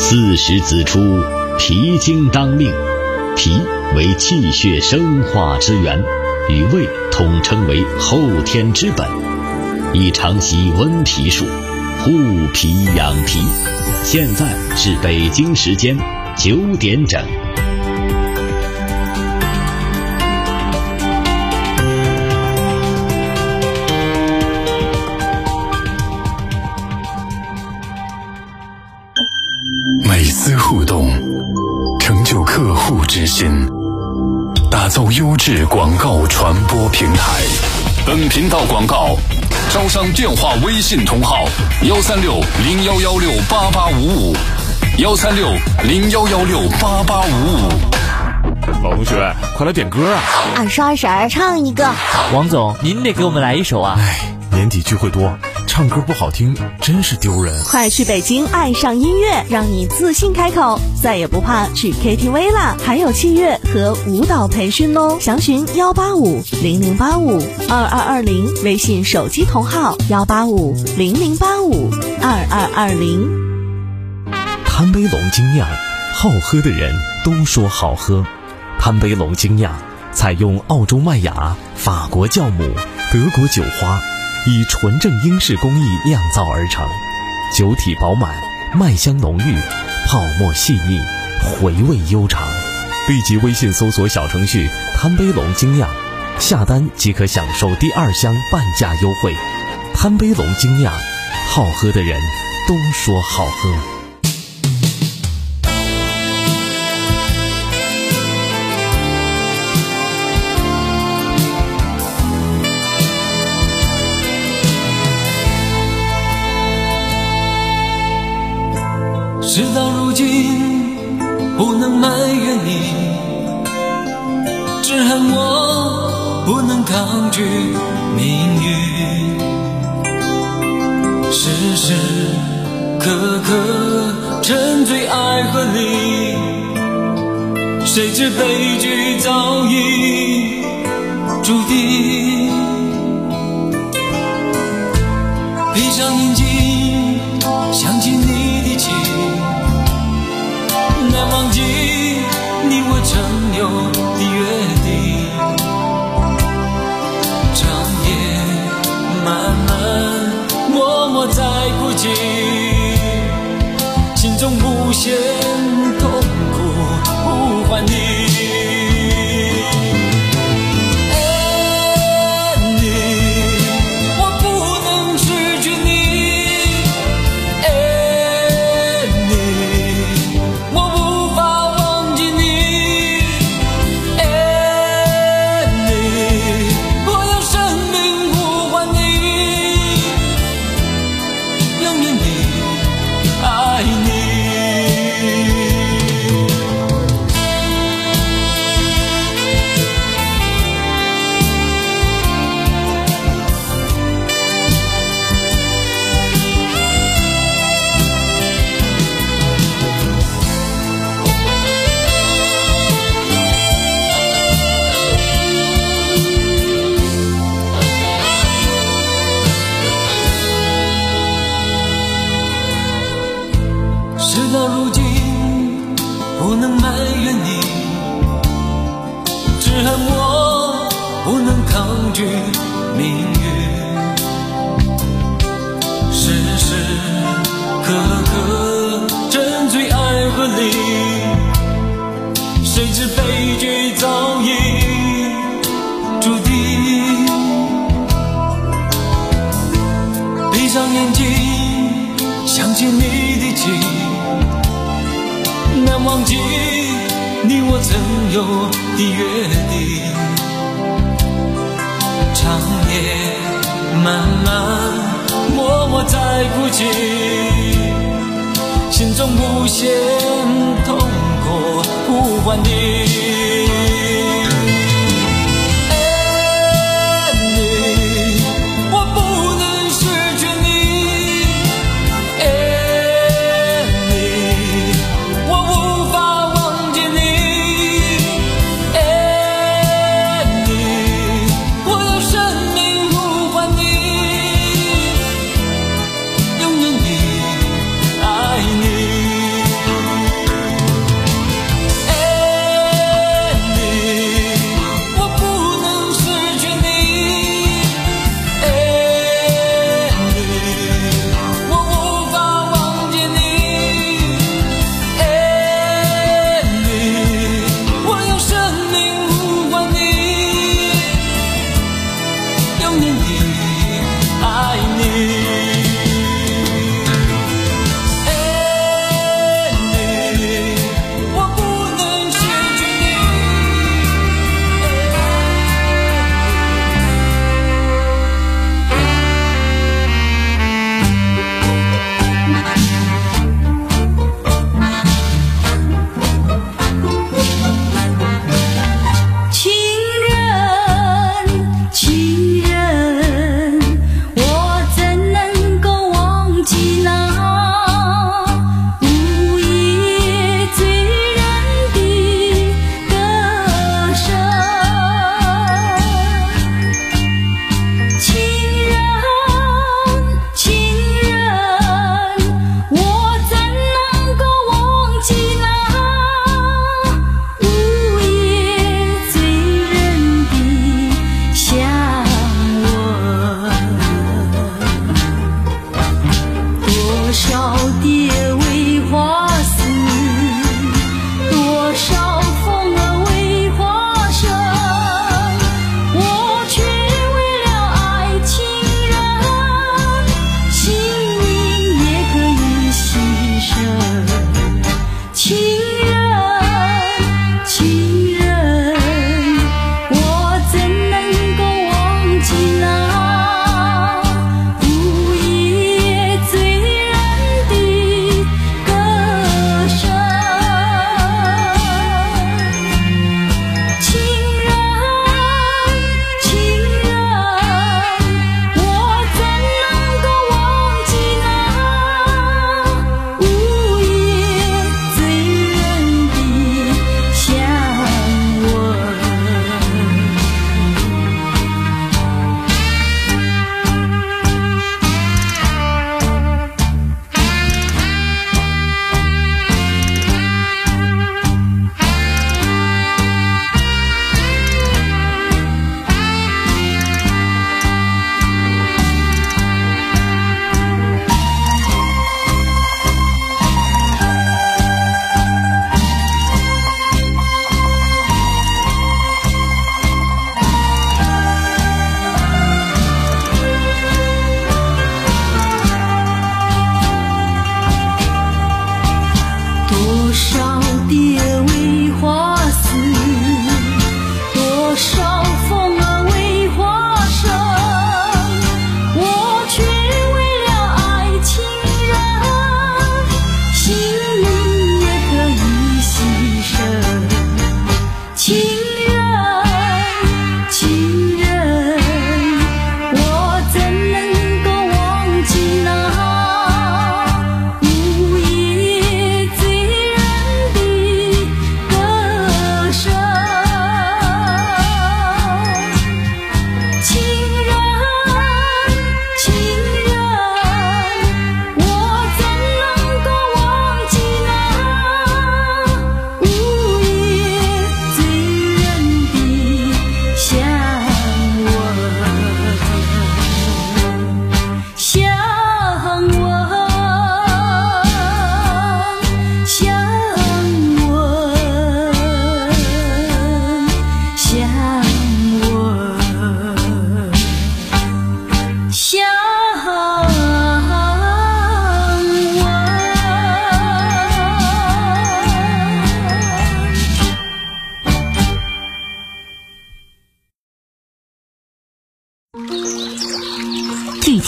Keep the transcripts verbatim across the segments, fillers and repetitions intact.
四时子出，脾经当令。脾为气血生化之源，与胃统称为后天之本，宜常习温脾术，护脾养脾。现在是北京时间九点整。 每次互动，成就客户之心，打造优质广告传播平台。本频道广告招商电话微信同号：幺三六零幺幺六八八五五，幺三六零幺幺六八八五五。 老同学，快来点歌啊！ 二十二婶唱一个。 王总，您得给我们来一首啊！ 哎，年底聚会多，唱歌不好听，真是丢人。 快去北京爱上音乐，让你自信开口，再也不怕去 K T V 啦！还有器乐和舞蹈培训哦，详询幺八五零零八五二二二零，微信手机同号幺八五零零八五二二二零。 贪杯龙精酿，好喝的人都说好喝。贪杯龙精酿采用澳洲麦芽、法国酵母、德国酒花，以纯正英式工艺酿造而成，酒体饱满，麦香浓郁，泡沫细腻，回味悠长。立即微信搜索小程序贪杯龙精酿，下单即可享受第二箱半价优惠。贪杯龙精酿，好喝的人都说好喝。 事到如今不能埋怨你，只恨我不能抗拒命运，时时刻刻沉醉爱河里，谁知悲剧早已注定。闭上眼睛，想起你的情，难忘记你我曾有的约定，长夜漫漫，默默在哭泣，心中无限痛苦呼唤你。事到如今不能埋怨你，只恨我不能抗拒命运，时时刻刻沉醉爱河里，谁知悲剧早已注定。闭上眼睛，想起你的情，难忘记你我曾有的约定，长夜漫漫，默默在哭泣，心中无限痛苦呼唤你。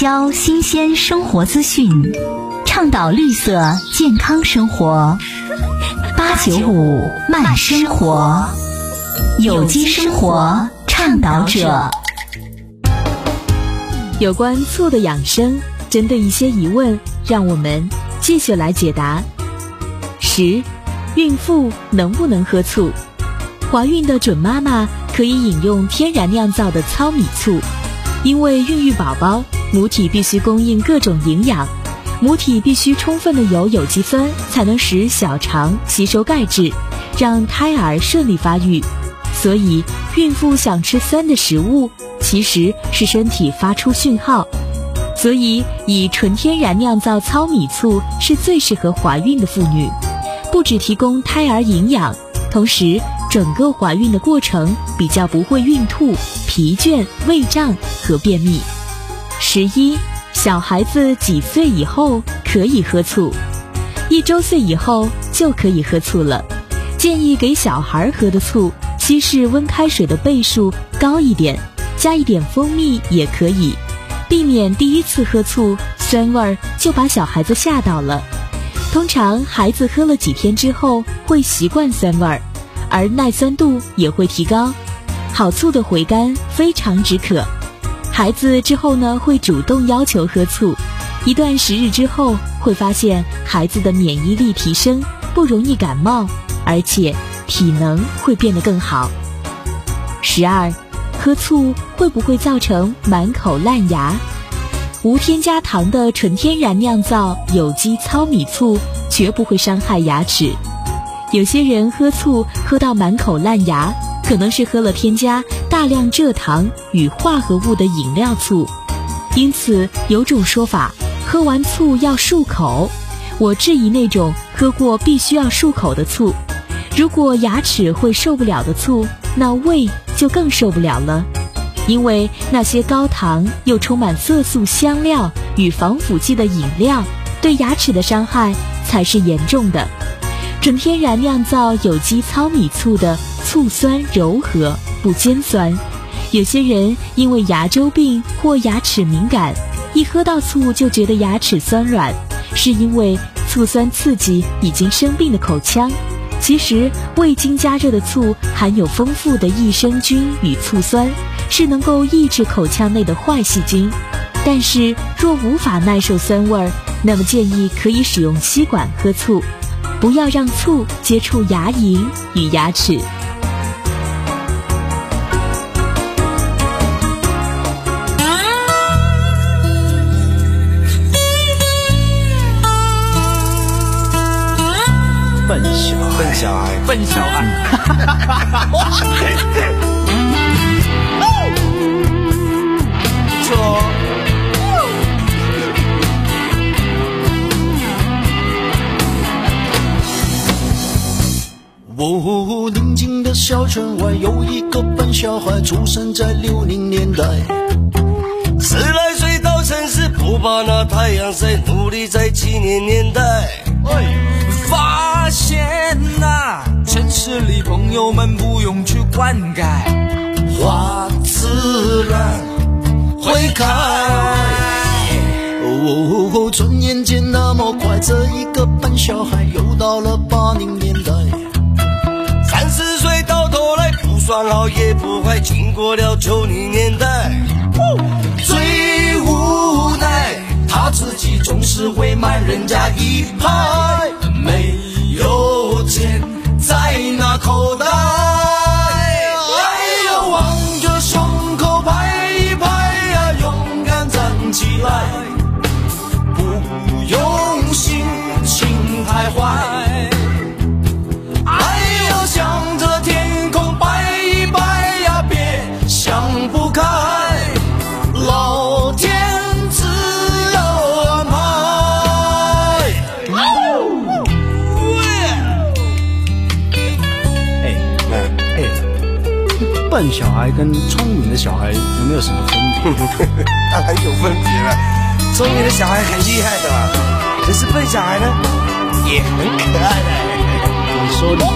销新鲜生活资讯，倡导绿色健康生活。八九五慢生活，有机生活倡导者。 有关醋的养生，针对一些疑问，让我们继续来解答。十，孕妇能不能喝醋？怀孕的准妈妈可以饮用天然酿造的糙米醋，因为孕育宝宝，母体必须供应各种营养，母体必须充分的有有机酸，才能使小肠吸收钙质，让胎儿顺利发育。所以，孕妇想吃酸的食物，其实是身体发出讯号。所以，以纯天然酿造糙米醋是最适合怀孕的妇女，不只提供胎儿营养，同时整个怀孕的过程比较不会孕吐、疲倦、胃胀和便秘。十一，小孩子几岁以后可以喝醋？一周岁以后就可以喝醋了。建议给小孩喝的醋，稀释温开水的倍数高一点，加一点蜂蜜也可以，避免第一次喝醋酸味儿就把小孩子吓到了。通常孩子喝了几天之后会习惯酸味儿，而耐酸度也会提高。好醋的回甘非常止渴，孩子之后呢会主动要求喝醋，一段时日之后会发现孩子的免疫力提升，不容易感冒，而且体能会变得更好。十二，喝醋会不会造成满口烂牙？无添加糖的纯天然酿造有机糙米醋绝不会伤害牙齿。有些人喝醋喝到满口烂牙，可能是喝了添加大量蔗糖与化合物的饮料醋。因此有种说法，喝完醋要漱口。我质疑那种喝过必须要漱口的醋。如果牙齿会受不了的醋，那胃就更受不了了。因为那些高糖又充满色素、香料与防腐剂的饮料，对牙齿的伤害才是严重的。纯天然酿造有机糙米醋的醋酸柔和，不尖酸。有些人因为牙周病或牙齿敏感，一喝到醋就觉得牙齿酸软，是因为醋酸刺激已经生病的口腔。其实未经加热的醋含有丰富的益生菌与醋酸，是能够抑制口腔内的坏细菌。但是若无法耐受酸味儿，那么建议可以使用吸管喝醋，不要让醋接触牙龈与牙齿。 笨小孩，笨小孩，笨小孩。不错。 哦，宁静的小村外有一个笨小孩，出生在六零年代。 十来岁到城市，不怕那太阳晒，努力在七零年代。 发现啊，城市里朋友们不用去灌溉， 花自然会开。哦，转眼间那么快，这一个笨小孩又到了八零年代。 三十岁到头来不算好也不坏，经过了九零年代。 最无奈他自己总是会慢人家一拍，没有钱在那口袋。哎呀，望着胸口拍一拍呀，勇敢站起来，不用心情太坏。哎呀，向着天空摆一摆呀，别想不开，老天自有安排。 哎哎，笨小孩跟聪明的小孩有没有什么分别？ 当然有分别了，聪明的小孩很厉害的嘛，可是笨小孩呢也很可爱的。 你说你，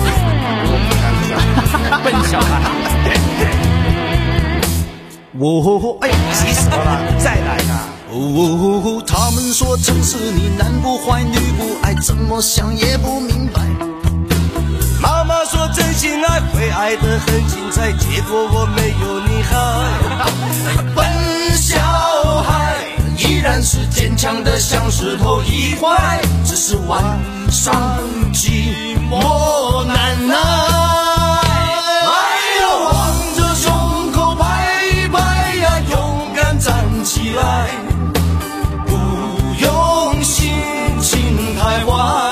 笨小孩。 我哎，急死了啦！再来啦！ 哦，他们说城市里男不坏女不爱，怎么想也不明白。妈妈说真心爱会爱得很精彩，结果我没有你好。笨小孩依然是坚强的像石头一块，只是晚上寂寞难耐。哎呦，望着胸口拍拍呀，勇敢站起来，不用心情太坏。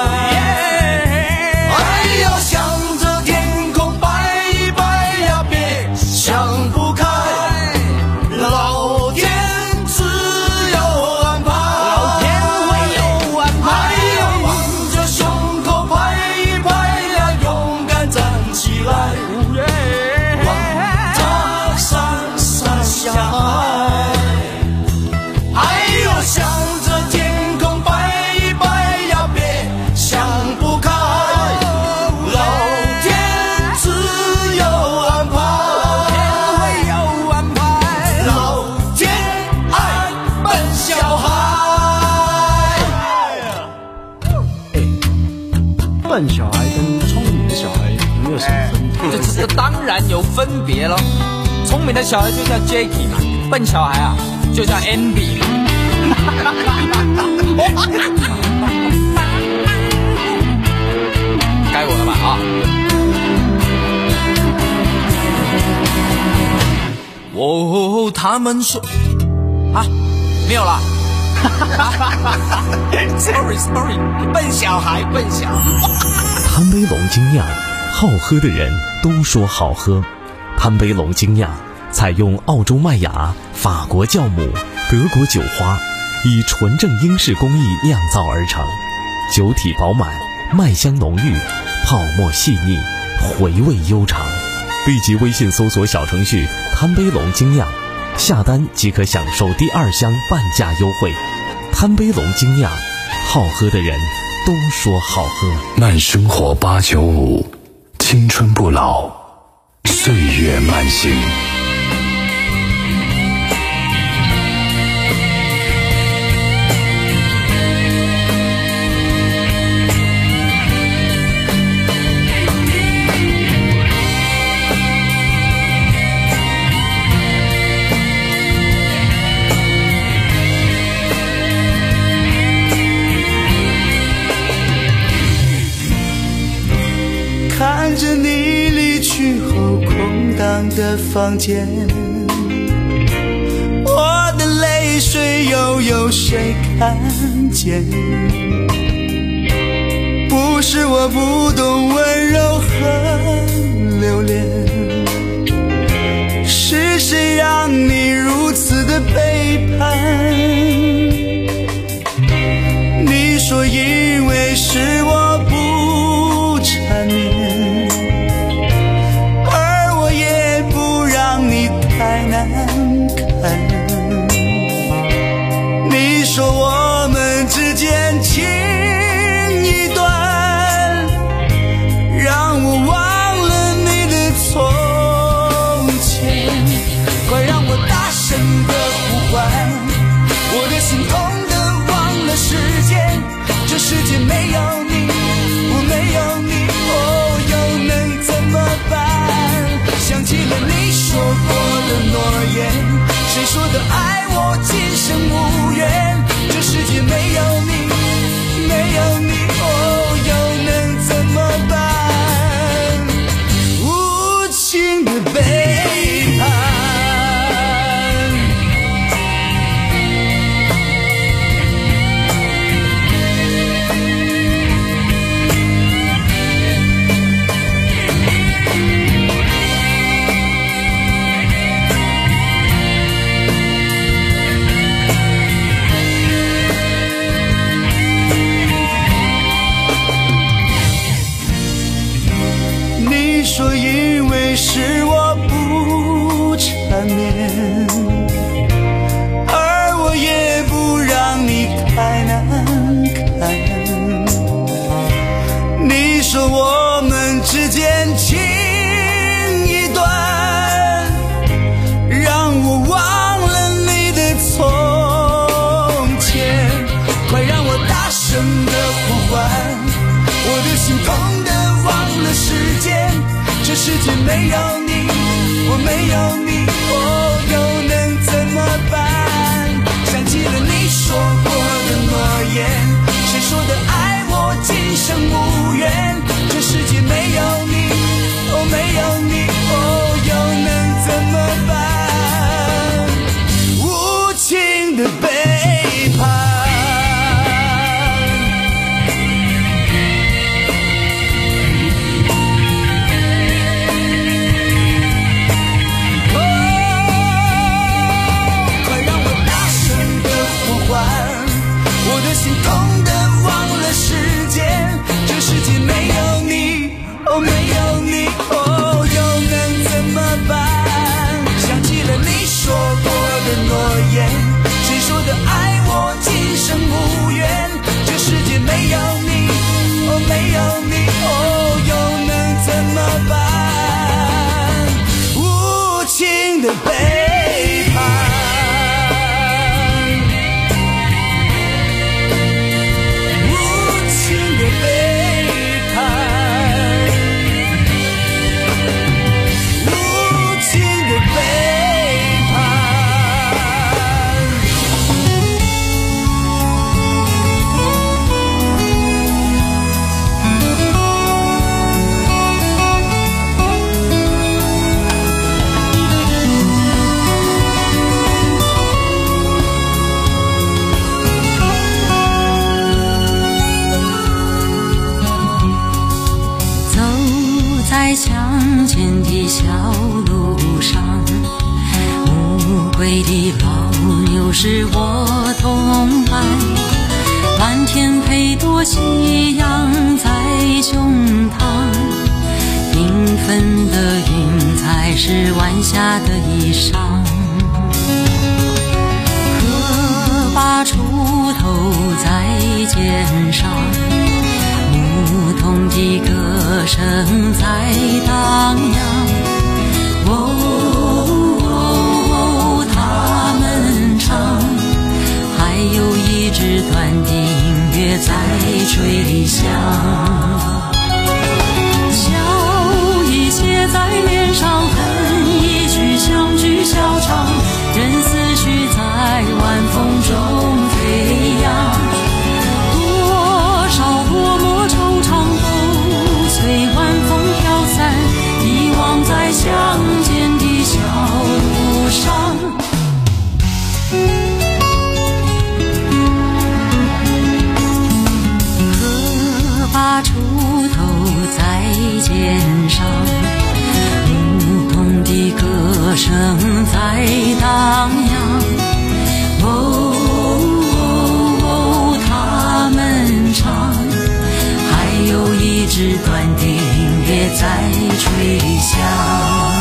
笨小孩跟聪明的小孩有没有什么分别？ 这这当然有分别了。聪明的小孩就叫 Jacky 嘛，笨小孩啊就叫 Andy。该我了吧啊！哦，他们说啊，没有了。sorry sorry， 笨小孩，笨小孩。 贪杯龙精酿，好喝的人都说好喝。贪杯龙精酿采用澳洲麦芽、法国酵母、德国酒花，以纯正英式工艺酿造而成，酒体饱满，麦香浓郁，泡沫细腻，回味悠长。立即微信搜索小程序贪杯龙精酿，下单即可享受第二箱半价优惠。贪杯龙精酿，好喝的人都说好喝。 慢生活八九五，青春不老，岁月慢行。 看着你离去后空荡的房间，我的泪水又有谁看见？不是我不懂温柔和留恋，是谁让你如此的背叛？你说因为是我不缠绵，而我也不让你太难看。你说我们之间情一段，让我忘了你的从前。快让我大声的呼唤，我的心痛的忘了时间，这世界没有你，我没有你，哦，又能怎么办？想起了你说过的诺言，谁说的爱我今生无缘？这世界没有你，没有你，哦，又能怎么办？无情的背叛。你说因为是我不缠绵，而我也不让你太难看。你说我们之间情一段，让我忘了你的从没有你，我没有你，哦，又能怎么办？想起了你说过的诺言，谁说的爱我今生无缘？这世界没有你，哦，没有你，哦，又能怎么办？无情的背叛。心痛的忘了时间，这世界没有你，哦，没有你，哦，又能怎么办？想起了你说过的诺言，谁说的爱我今生无缘？这世界没有你，哦，没有你，哦，又能怎么办？无情的背叛。 乡间的小路上，乌龟的老牛是我同伴，蓝天配朵夕阳在胸膛，缤纷的云彩是晚霞的衣裳，可把锄头在肩上，牧童的歌声在荡漾，哦，哦他们唱，还有一支短笛音乐在吹响，笑意写在脸上，恨一句相聚笑场，任思绪在晚风中飞扬，多少多么惆怅都随晚风飘散，遗忘在乡间的小路上。可把锄头在肩上，牧童的歌声在荡漾，哦，哦他们唱，还有一支短笛音乐在吹响。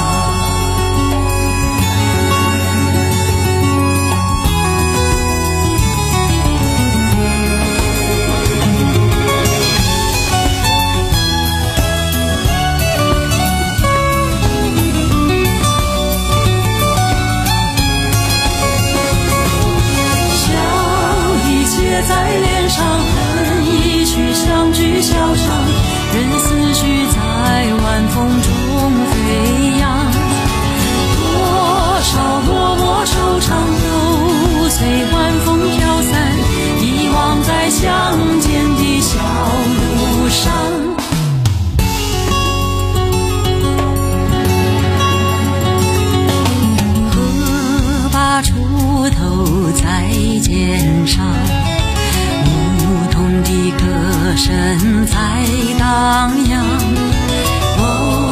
在脸上，恨一曲相聚笑场，任思绪在晚风中飞扬，多少落寞惆怅都随晚风飘散，遗忘在乡间的小路上。可把锄头在肩上，牧童的歌声在荡漾，哦，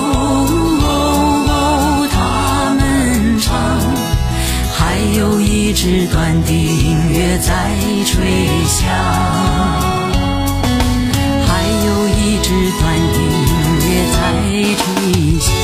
哦他们唱，还有一支短笛音乐在吹响，还有一支短笛音乐在吹响。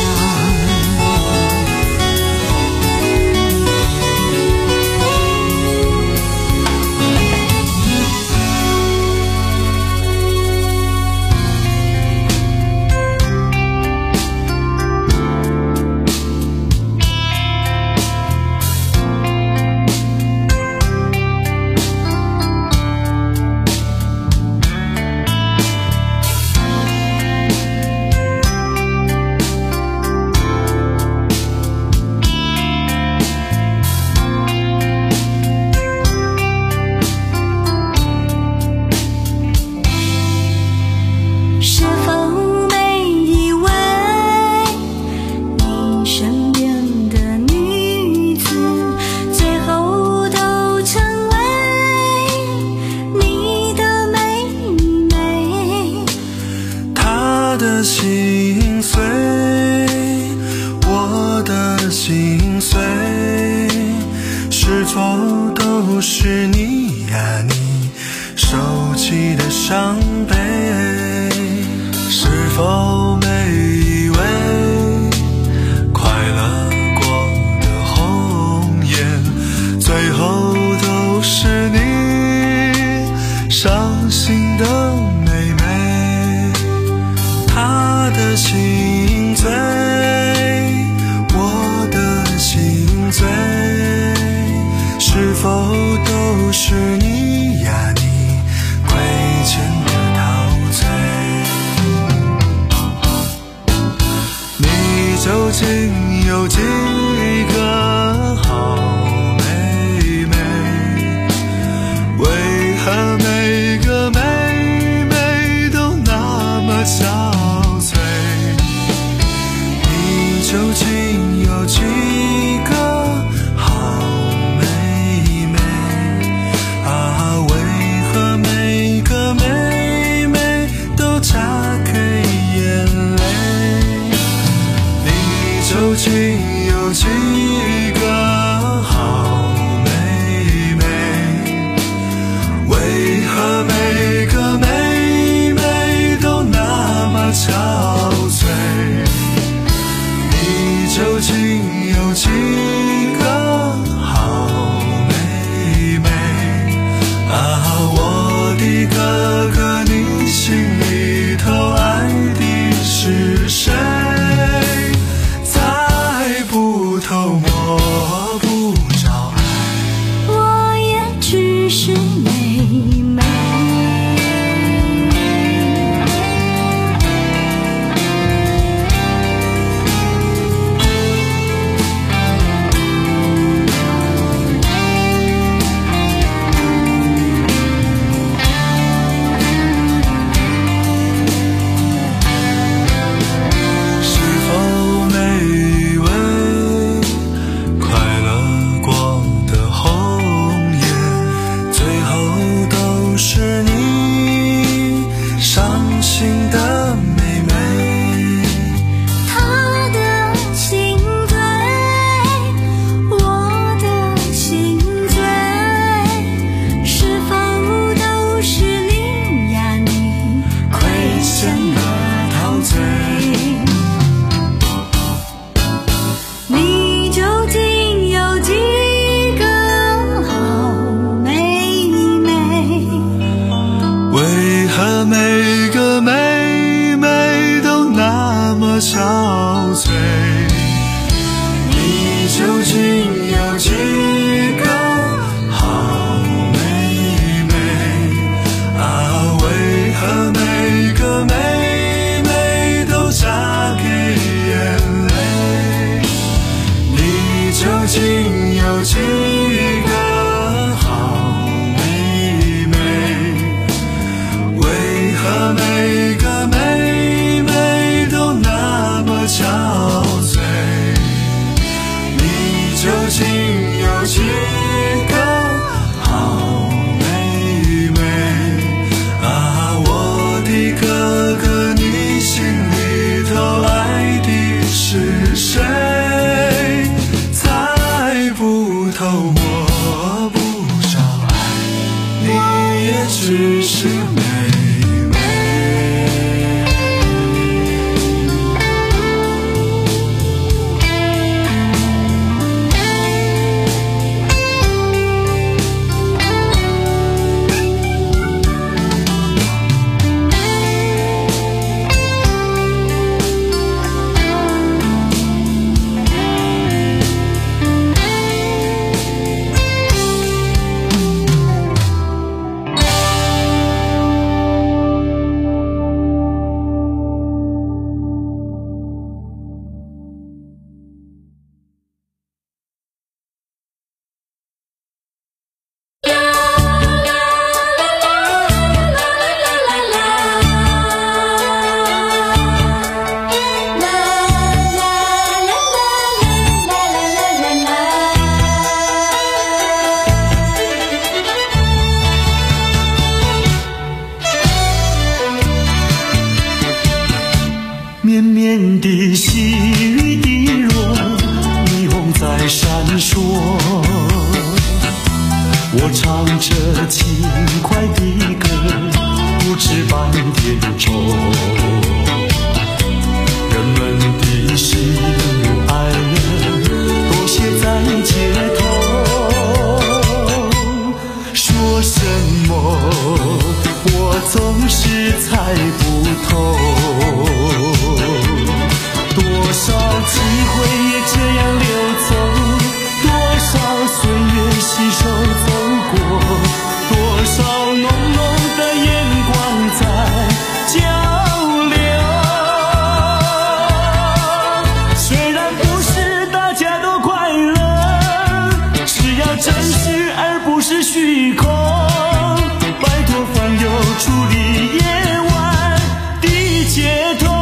心碎，是否都是你呀你收起的伤悲？是否每一位快乐过的红颜，最后都是你伤心的妹妹？她的心醉，我的心醉，是否都是你呀你亏欠的陶醉？你究竟有几个好妹妹？为何每个妹妹都那么憔悴？你究竟有几个好妹妹啊？为何每个妹妹都嫁给眼泪？你究竟有几个好妹妹？为何每个妹妹都那么憔悴？你究竟有几个好妹妹啊？我的哥哥，你心里头爱的是谁？猜不透摸不着爱， 我也只是妹妹。 是否每一位快乐过的红颜，最后都是你伤心的妹妹？ 他的心醉，我的心醉，是否都是你呀你亏欠的陶醉？你究竟有几个好妹妹？ 为何每个妹妹都那么憔悴？你究竟有几个好妹妹啊？为何每个妹妹都嫁给眼泪？你究竟有几个好妹妹？为何每个妹妹都那么憔悴？你究竟有几个好妹妹啊？我的哥哥，你心里头爱的是谁？猜不透摸不着爱，你也只是妹妹。绵绵的细雨滴落，霓虹我唱着轻快的歌，不知半点愁。人们的喜怒哀乐都写在街头，说什么我总是猜不透。多少机会也这样流走，多少岁月携手走过，多少浓浓的眼光在交流。虽然不是大家都快乐，只要真实而不是虚空，拜托凡有处理夜晚的街头。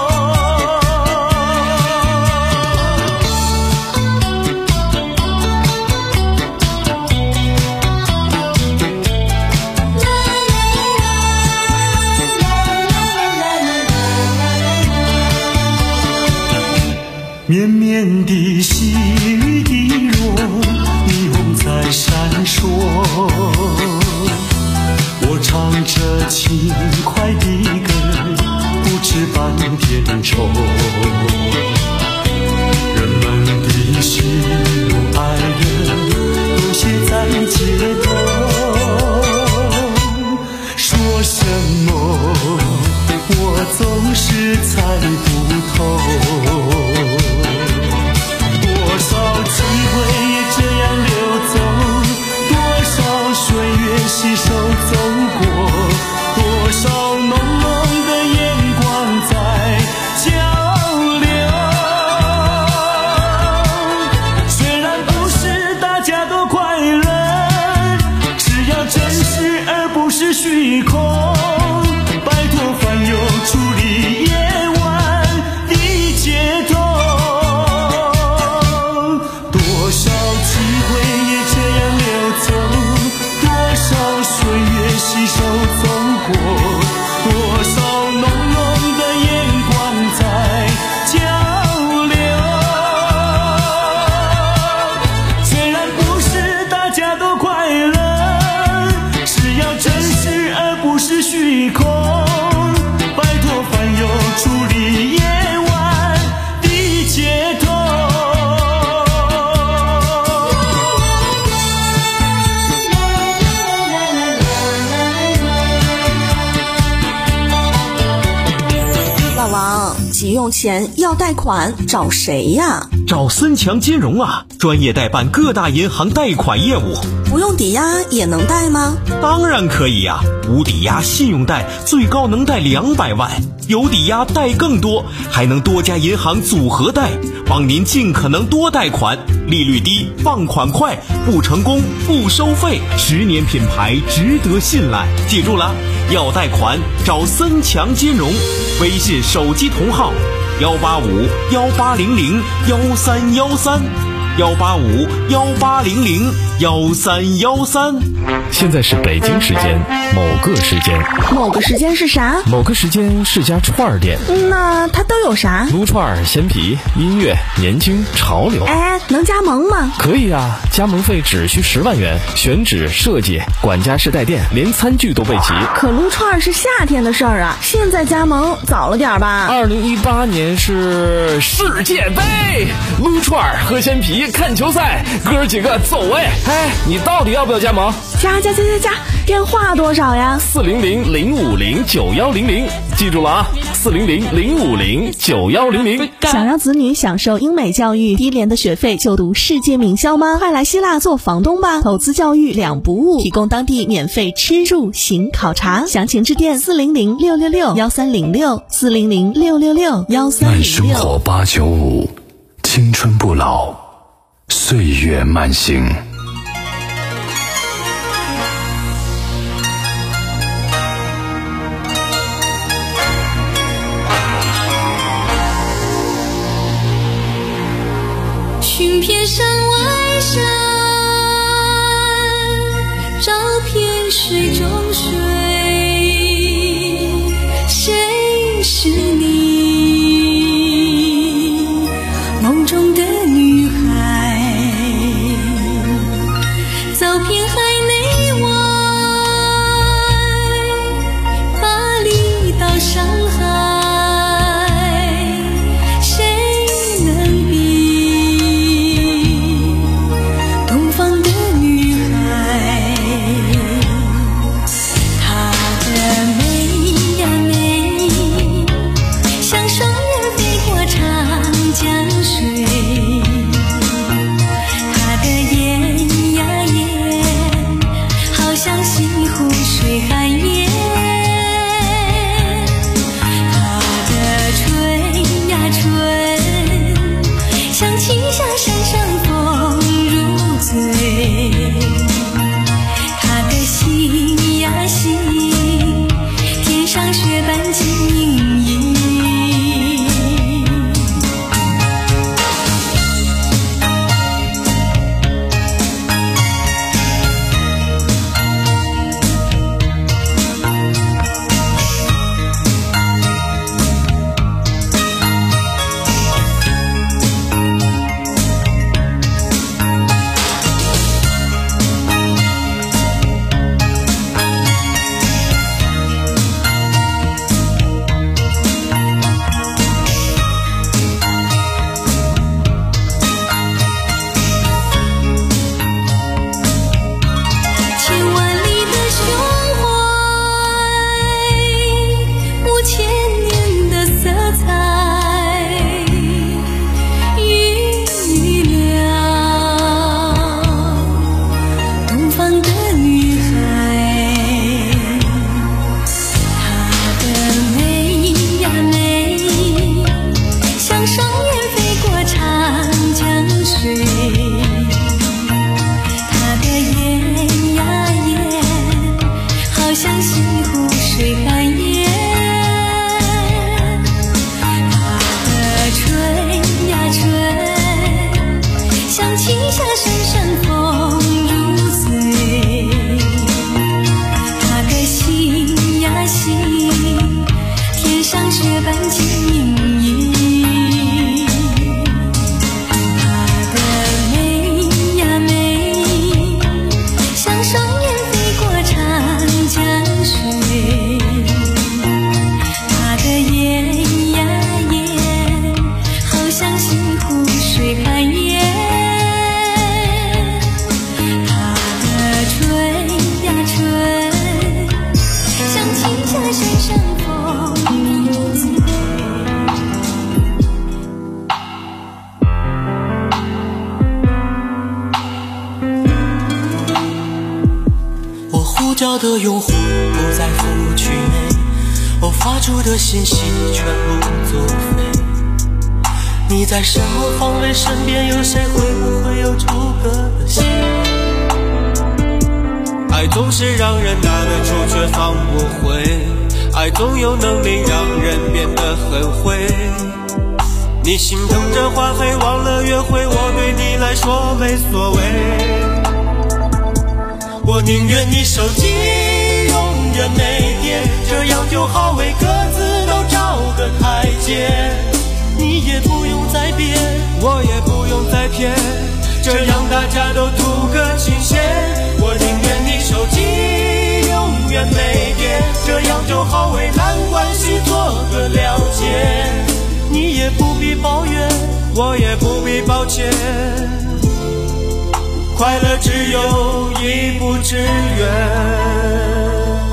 绵绵的细雨滴落，霓虹在闪烁。我唱着轻快的歌，不知半点愁。人们的喜怒哀乐都写在街头，说什么我总是猜不透。多少机会也这样流走，多少岁月携手走过，多少浓浓的眼光在交流。虽然不是大家都快乐，只要真实而不是虚空，拜托凡有处理夜晚的街头。多少机会也这样流走，多少岁月携手走过，多少浓浓的眼光在交流。虽然不是大家都快乐，只要真实而不是虚空，拜托凡有处理夜晚的街头。 老王，急用钱要贷款找谁呀？ 找森强金融啊，专业代办各大银行贷款业务。 不用抵押也能贷吗？ 当然可以呀、啊，无抵押信用贷最高能贷两百万，有抵押贷更多，还能多家银行组合贷，帮您尽可能多贷款，利率低，放款快，不成功不收费，十年品牌值得信赖。记住了，要贷款找森强金融，微信手机同号幺八五幺八零零幺三幺三。幺八五幺八零零幺三幺三。 现在是北京时间某个时间， 某个时间是啥？ 某个时间是家串儿店。 那它都有啥？ 撸串、鲜皮、音乐、年轻、潮流。 哎，能加盟吗？ 可以啊，加盟费只需十万元，选址、设计、管家式带电，连餐具都备齐。 可撸串是夏天的事儿啊，现在加盟早了点吧？ 二零一八年是世界杯，撸串、喝鲜皮、看球赛，哥几个走哎！哎，你到底要不要加盟？ 加加加加加，电话多少呀？ 四零零零五零九幺零零，记住了啊，四零零零五零九幺零零。 想让子女享受英美教育，低廉的学费就读世界名校吗？快来希腊做房东吧！投资教育两不误，提供当地免费吃住行考察，详情致电四零零六六六幺三零六四零零六六六幺三零六。 慢生活八九五，青春不老，岁月慢行。 寻遍山外山，照遍水中水，谁是你梦中的女孩？走遍海西湖水看夜，它的春呀春，像青霞山上风一醉。 我呼叫的用户不在服务区内，我发出的信息全部作废。你在什么方位？身边有谁？会不会有出格的行为？爱总是让人拿得出却放不回，爱总有能力让人变得很灰。你心疼着花黑，忘了约会，我对你来说没所谓。我宁愿你手机永远没电，这样就好，为各自都找个台阶。你也不用再变，我也不用再骗，这样大家都图个新鲜。我宁愿你手机永远没电，这样就好，为烂关系做个了结。你也不必抱怨，我也不必抱歉，快乐只有一步之远。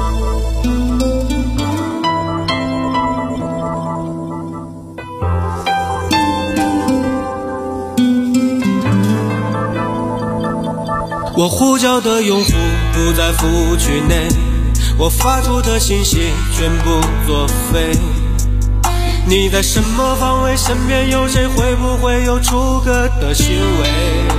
我呼叫的用户不在服务区内，我发出的信息全部作废。你在什么方位？身边有谁？会不会有出格的行为？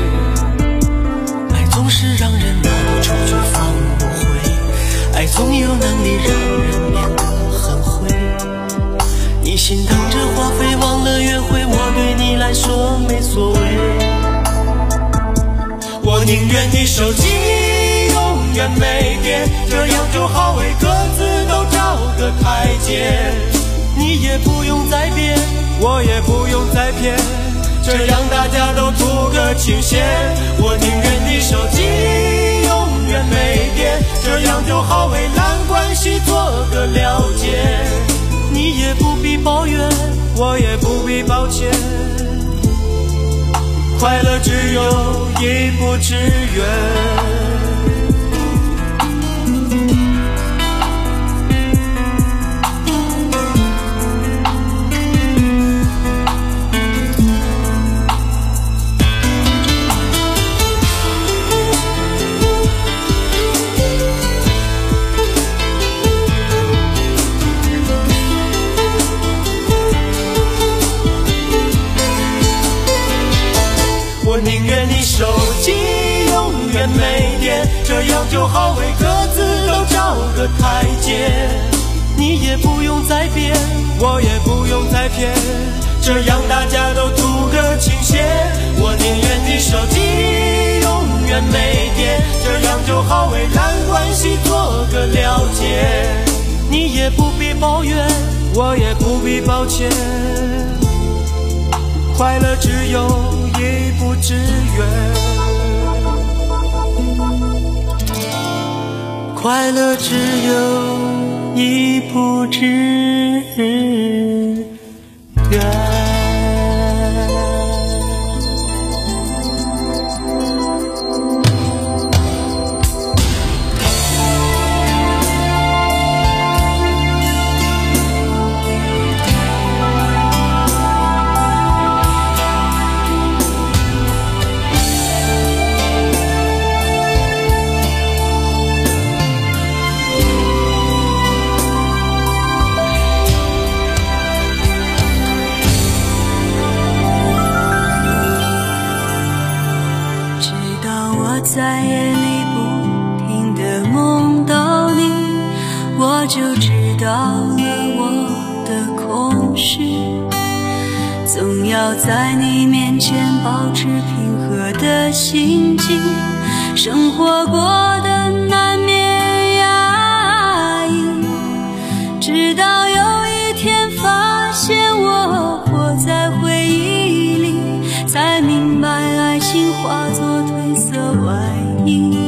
爱总是让人拿得出却放不回，爱总有能力让人变得很灰。你心疼着花费，忘了约会，我对你来说没所谓。我宁愿你手机永远没电，这样就好，为各自都找个台阶。你也不用再变，我也不用再骗，这样大家都图个清闲。我宁愿你手机永远没电，这样就好，为烂关系做个了结。你也不必抱怨，我也不必抱歉，快乐只有一步之远。我宁愿你手机永远没电，这样就好，为各自都找个台阶。你也不用再变，我也不用再骗，这样大家都图个清闲。我宁愿你手机永远没电，这样就好，为烂关系做个了结。你也不必抱怨，我也不必抱歉，快乐只有一步之远，快乐只有一步之远。 在夜里不停地梦到你，我就知道了我的空虚。总要在你面前保持平和的心境，生活过得难免压抑，直到有一天发现我活在回忆里，才明白爱情化作褪色外衣。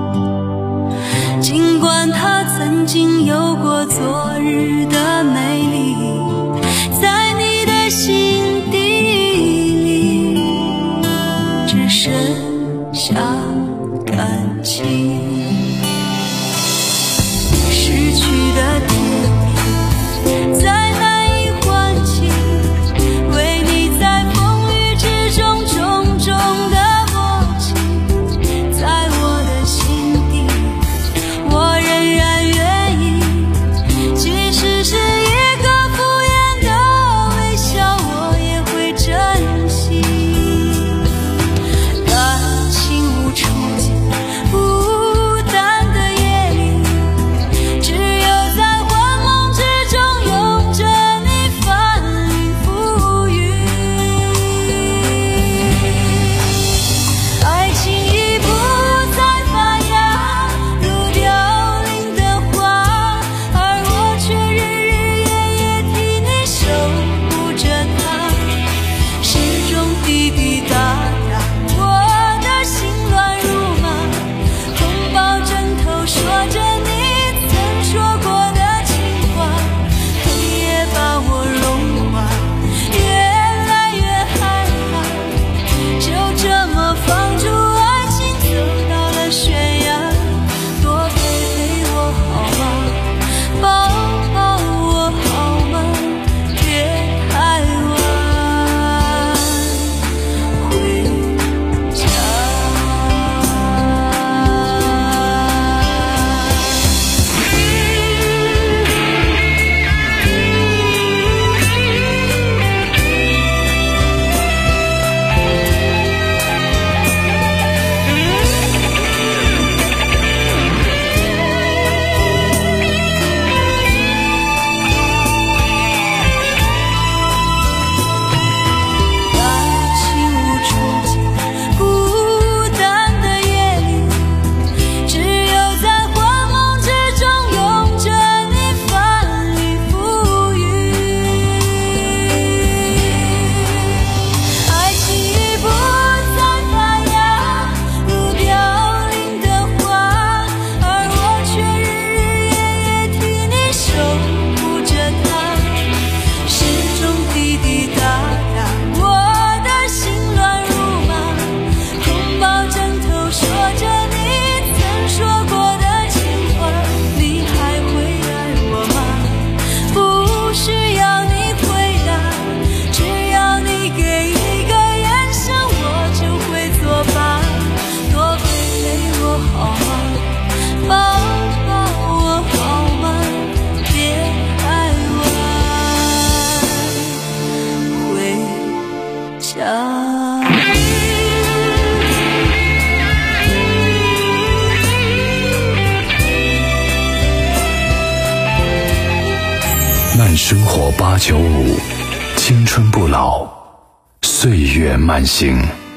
尽管它曾经有过昨日的美丽，在你的心底里剩下感情，失去的甜蜜再难以唤起，为你在风雨之中种种的默契，在我的心底我仍然愿意，即使是一个敷衍的微笑我也会珍惜，感情无处解，孤单的夜里，只有在幻梦之中拥着你翻云覆雨，爱情已不再发芽，如凋零的花，而我却日日夜夜替你守护着它，始终滴滴答答，我的心乱如麻，拥抱枕头说着你曾说过的情话，黑夜把我融化，越来越害怕，就这么放逐爱情走到了悬崖，多陪陪我好吗，抱抱我好吗，别太晚回家。爱情无处解，孤单的夜里，只有在幻梦之中拥着你翻云覆雨，爱情已不再发芽，如凋零的花，而我却日日夜夜替你守护着它，始终滴滴答答，我的心乱如麻，拥抱枕头说着你曾说过的情话，你还会爱我吗？不需要你回答，只要你给一个眼神我就会作罢，多陪陪我好吗，抱抱我好吗，别太晚回家。 慢生活八九五，青春不老，岁月慢行。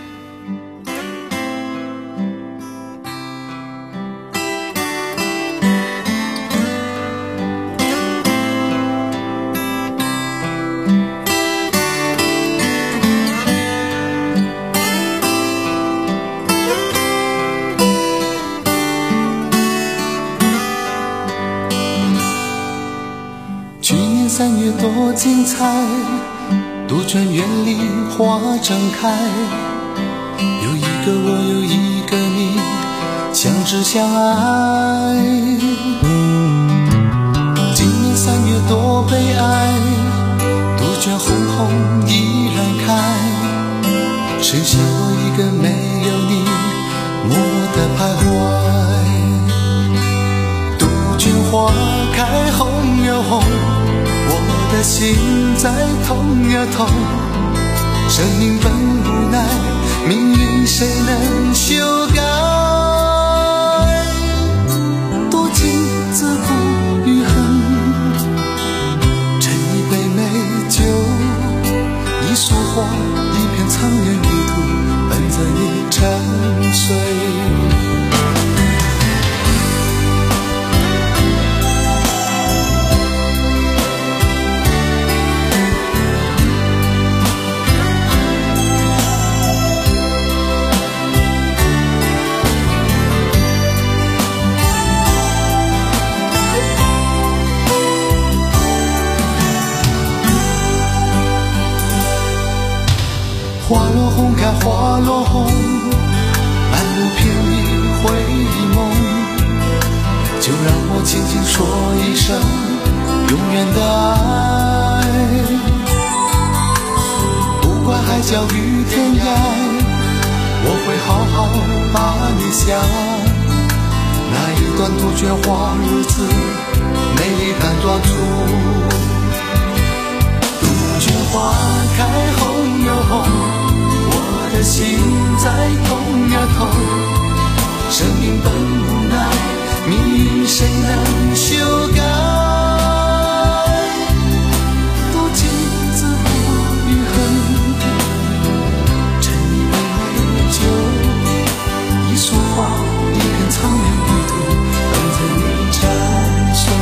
去年三月多精彩，杜鹃园里花正开，有一个我，有一个你，相知相爱。今年三月多悲哀，杜鹃红红依然开，剩下我一个没有你，默的徘徊。杜鹃花开红又红，我的心在痛呀痛，生命本无奈，命运谁能修改？多情自古与恨，斟一杯美酒，一束花，一片苍原地图，伴着你沉睡。 落红开花落红，半路偏离回梦，就让我轻轻说一声永远的爱。不管海角与天涯，我会好好把你想。那一段杜鹃花日子，美丽但短促。杜鹃花开红又红，我的心在痛呀痛。生命本无奈，命运谁能修改？多情自古与恨，沉溺美美酒，一束花，一片苍凉地图，等着你沉睡。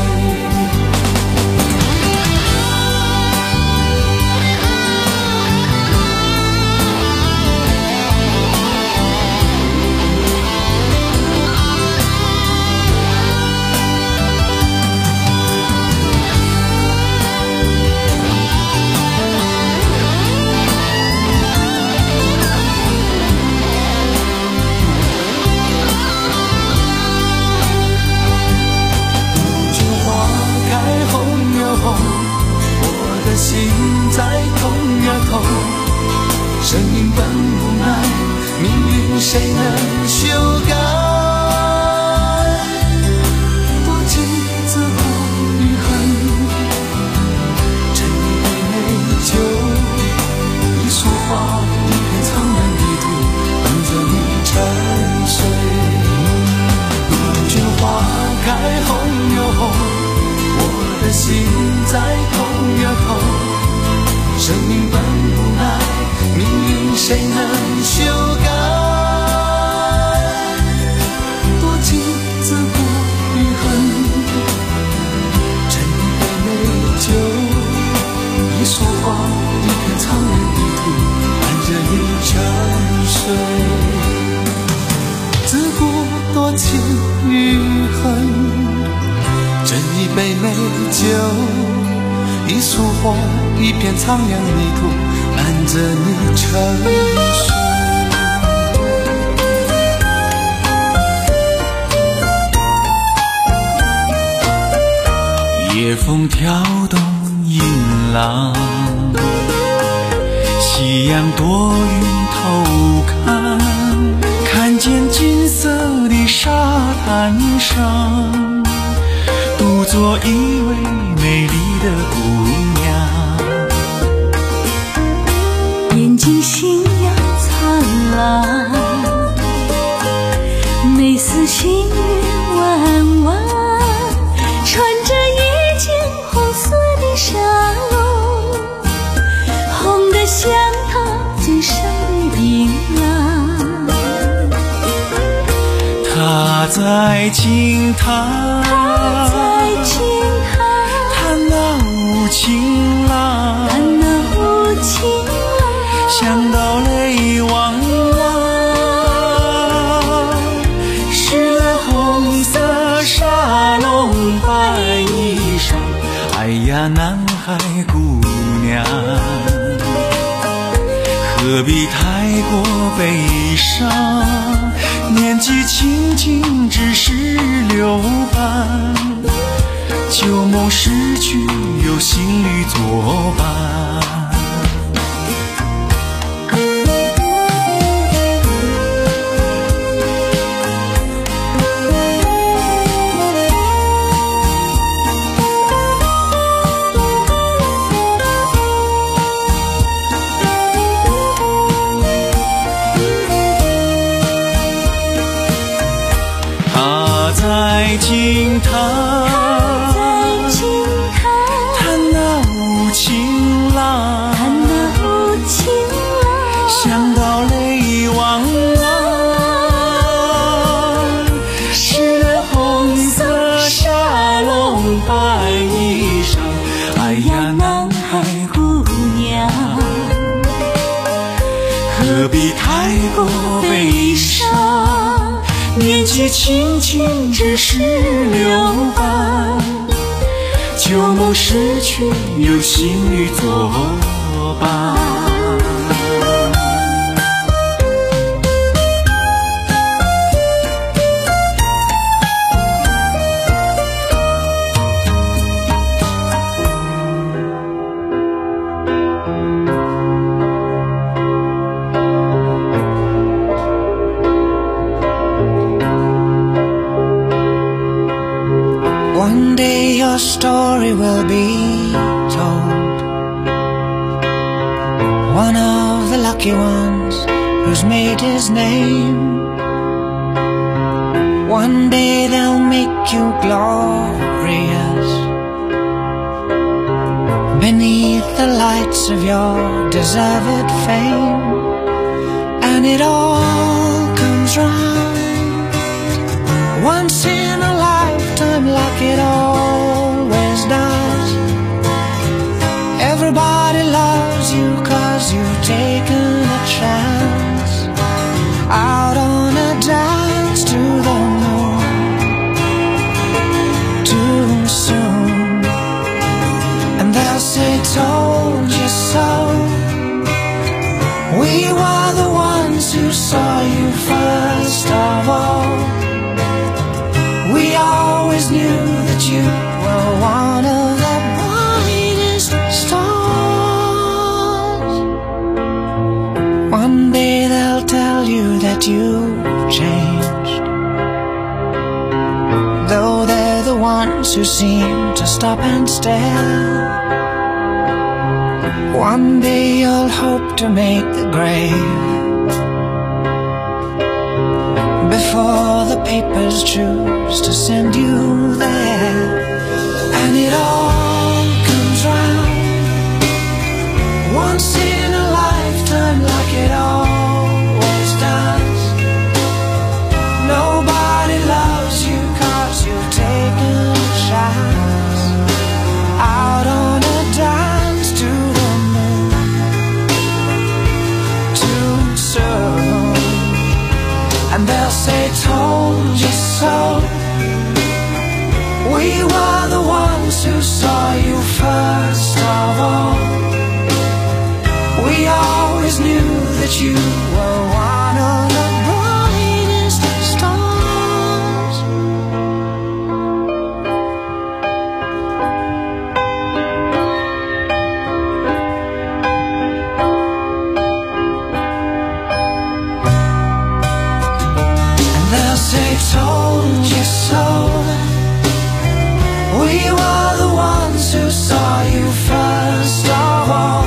心在痛呀痛，生命本无奈，命运谁能修改？多情自古与恨，沉溺美美酒，一束花，一片苍凉地图，等着你沉睡。杜鹃花开红又红，我的心在痛呀痛。生命本无奈，命运谁能修改？多情自古与恨，沉溺美美酒，一束花，一片苍凉地图，伴着你沉睡。自古多情与恨，斟一杯美酒，一束花，一片苍凉泥土，伴着你沉睡。夜风挑动银浪，夕阳躲云偷看，看见金色的沙滩上，独坐一位美丽的姑娘， 眼睛星样灿烂，眉似星云弯弯，穿着一件红色的纱笼，红得像她嘴上的槟榔。 她在轻弹， 她在轻弹， 无情郎， 看那无情郎， 想到泪汪汪，湿了红色纱笼白衣裳。哎呀，南海姑娘，何必太过悲伤？年纪轻轻只是流伴，旧梦逝去，有新侣作伴。他在轻弹，弹那无情郎，想到泪汪汪，湿了红色纱笼白衣裳。哎呀，南海姑娘，何必太过悲伤？年纪轻轻只是流伴，旧梦逝去，有新侣作伴。 lucky ones who's made his name. One day they'll make you glorious beneath the lights of your deserved fame. And it all comes round once in a lifetime, like it always does. Everybody loves you 'cause you've taken a chance out on a dance to the moon too soon. And they'll say, told you so. We were the ones who saw you first of all. We always knew that you were one of the brightest stars. One day they'll tell you that you've changed, though they're the ones who seem to stop and stare. One day you'll hope to make the grave before the papers choose to send you there. And it all comes round once in a lifetime, like it always does. Nobody loves you 'cause you've taken a chance out on a dance to the moon too soon. And they'll say, told you so. We were the ones who saw you first of all. We always knew that you were one of the brightest stars. And they'll say, told you so. We were the ones who saw you first of all.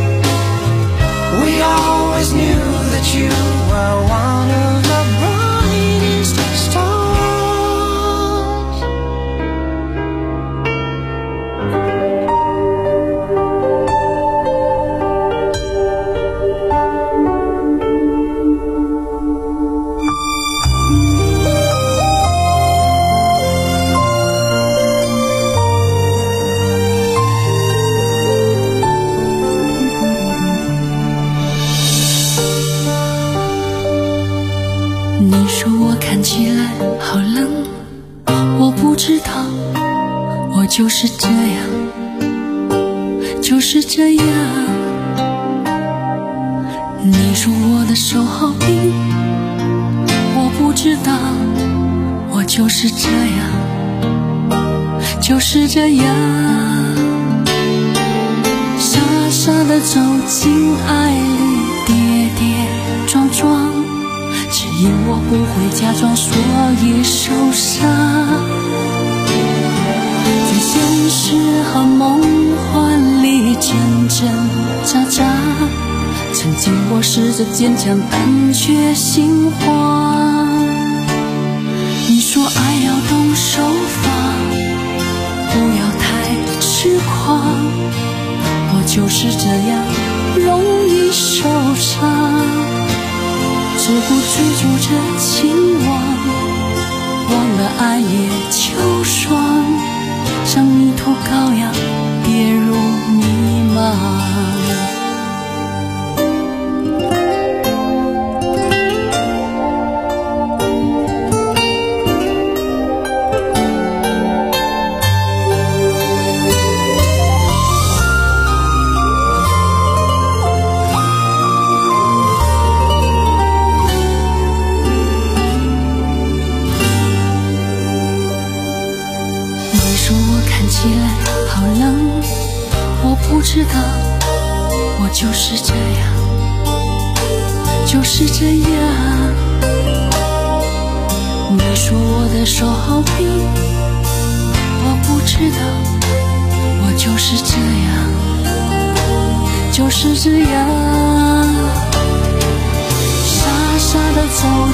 We always knew that you were one of the brightest stars. 你说我看起来好冷，我不知道，我就是这样，就是这样。你说我的手好冰，我不知道，我就是这样，就是这样。傻傻的走进爱里，跌跌撞撞，只因我不会假装，所以受伤。在现实和梦幻里挣挣扎扎，曾经我试着坚强，但却心慌。你说爱要懂收放，不要太痴狂，我就是这样容易受伤。只顾追逐着情网，忘了暗夜秋霜，像一头羔羊跌入迷茫。不知道，我就是这样，就是这样。你说我的手好冰，我不知道，我就是这样，就是这样。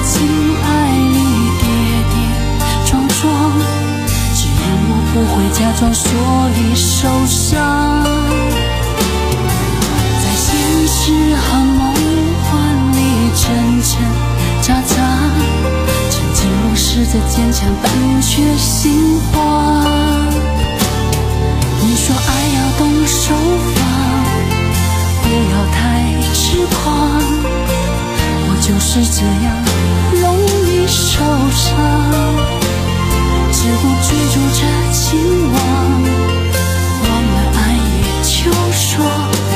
情爱里跌跌撞撞，只愿我不会假装说你受伤。在现实和梦幻里挣挣扎扎，曾经我试着坚强，但却心慌。你说爱要懂收放，不要太痴狂，我就是这样容易受伤，只顾追逐着情网，忘了爱也就说